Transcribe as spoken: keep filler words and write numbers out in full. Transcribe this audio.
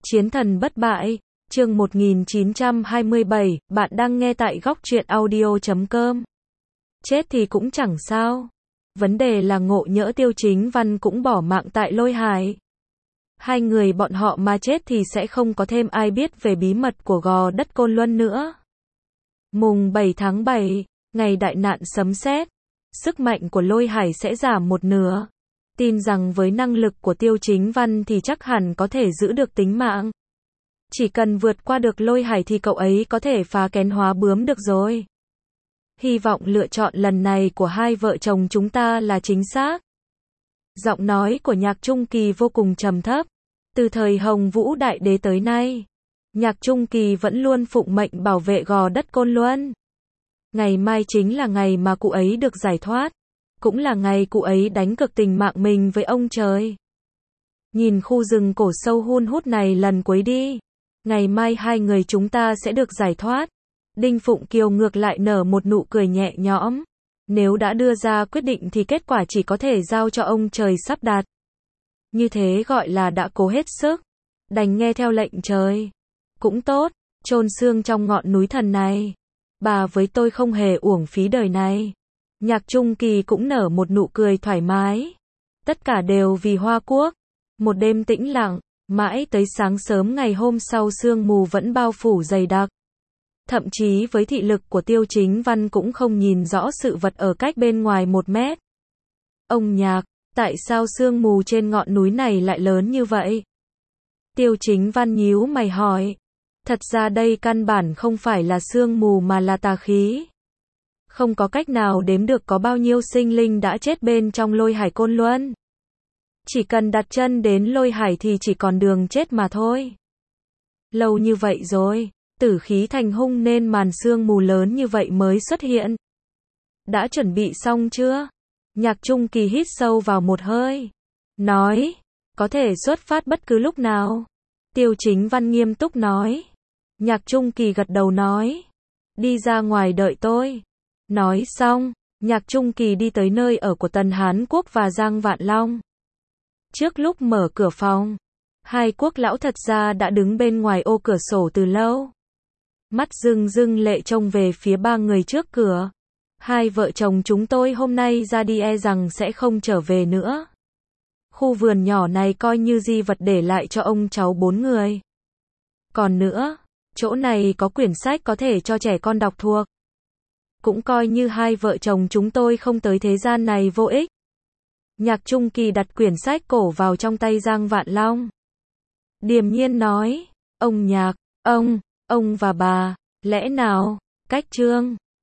Chiến thần bất bại, chương một nghìn chín trăm hai mươi bảy, bạn đang nghe tại góc truyện audio chấm com. Chết thì cũng chẳng sao. Vấn đề là ngộ nhỡ Tiêu Chính Văn cũng bỏ mạng tại Lôi Hải. Hai người bọn họ mà chết thì sẽ không có thêm ai biết về bí mật của gò đất Côn Luân nữa. Mùng bảy tháng bảy, ngày đại nạn sấm sét, sức mạnh của Lôi Hải sẽ giảm một nửa. Tin rằng với năng lực của Tiêu Chính Văn thì chắc hẳn có thể giữ được tính mạng. Chỉ cần vượt qua được Lôi Hải thì cậu ấy có thể phá kén hóa bướm được rồi. Hy vọng lựa chọn lần này của hai vợ chồng chúng ta là chính xác. Giọng nói của Nhạc Trung Kỳ vô cùng trầm thấp. Từ thời Hồng Vũ Đại Đế tới nay, Nhạc Trung Kỳ vẫn luôn phụng mệnh bảo vệ gò đất Côn Luân. Ngày mai chính là ngày mà cụ ấy được giải thoát. Cũng là ngày cụ ấy đánh cược tình mạng mình với ông trời. Nhìn khu rừng cổ sâu hun hút này lần cuối đi. Ngày mai hai người chúng ta sẽ được giải thoát. Đinh Phụng Kiều ngược lại nở một nụ cười nhẹ nhõm. Nếu đã đưa ra quyết định thì kết quả chỉ có thể giao cho ông trời sắp đặt. Như thế gọi là đã cố hết sức. Đành nghe theo lệnh trời. Cũng tốt, chôn xương trong ngọn núi thần này. Bà với tôi không hề uổng phí đời này. Nhạc Trung Kỳ cũng nở một nụ cười thoải mái. Tất cả đều vì Hoa Quốc. Một đêm tĩnh lặng, mãi tới sáng sớm ngày hôm sau sương mù vẫn bao phủ dày đặc. Thậm chí với thị lực của Tiêu Chính Văn cũng không nhìn rõ sự vật ở cách bên ngoài một mét. Ông Nhạc, tại sao sương mù trên ngọn núi này lại lớn như vậy? Tiêu Chính Văn nhíu mày hỏi. Thật ra đây căn bản không phải là sương mù mà là tà khí. Không có cách nào đếm được có bao nhiêu sinh linh đã chết bên trong Lôi Hải Côn Luân. Chỉ cần đặt chân đến Lôi Hải thì chỉ còn đường chết mà thôi. Lâu như vậy rồi, tử khí thành hung nên màn sương mù lớn như vậy mới xuất hiện. Đã chuẩn bị xong chưa? Nhạc Trung Kỳ hít sâu vào một hơi. Nói, có thể xuất phát bất cứ lúc nào. Tiêu Chính Văn nghiêm túc nói. Nhạc Trung Kỳ gật đầu nói. Đi ra ngoài đợi tôi. Nói xong, Nhạc Trung Kỳ đi tới nơi ở của Tần Hán Quốc và Giang Vạn Long. Trước lúc mở cửa phòng, hai quốc lão thật ra đã đứng bên ngoài ô cửa sổ từ lâu. Mắt rưng rưng lệ trông về phía ba người trước cửa. Hai vợ chồng chúng tôi hôm nay ra đi e rằng sẽ không trở về nữa. Khu vườn nhỏ này coi như di vật để lại cho ông cháu bốn người. Còn nữa, chỗ này có quyển sách có thể cho trẻ con đọc thuộc. Cũng coi như hai vợ chồng chúng tôi không tới thế gian này vô ích. Nhạc Trung Kỳ đặt quyển sách cổ vào trong tay Giang Vạn Long. Điềm nhiên nói, ông Nhạc, ông, ông và bà, lẽ nào, cách chương.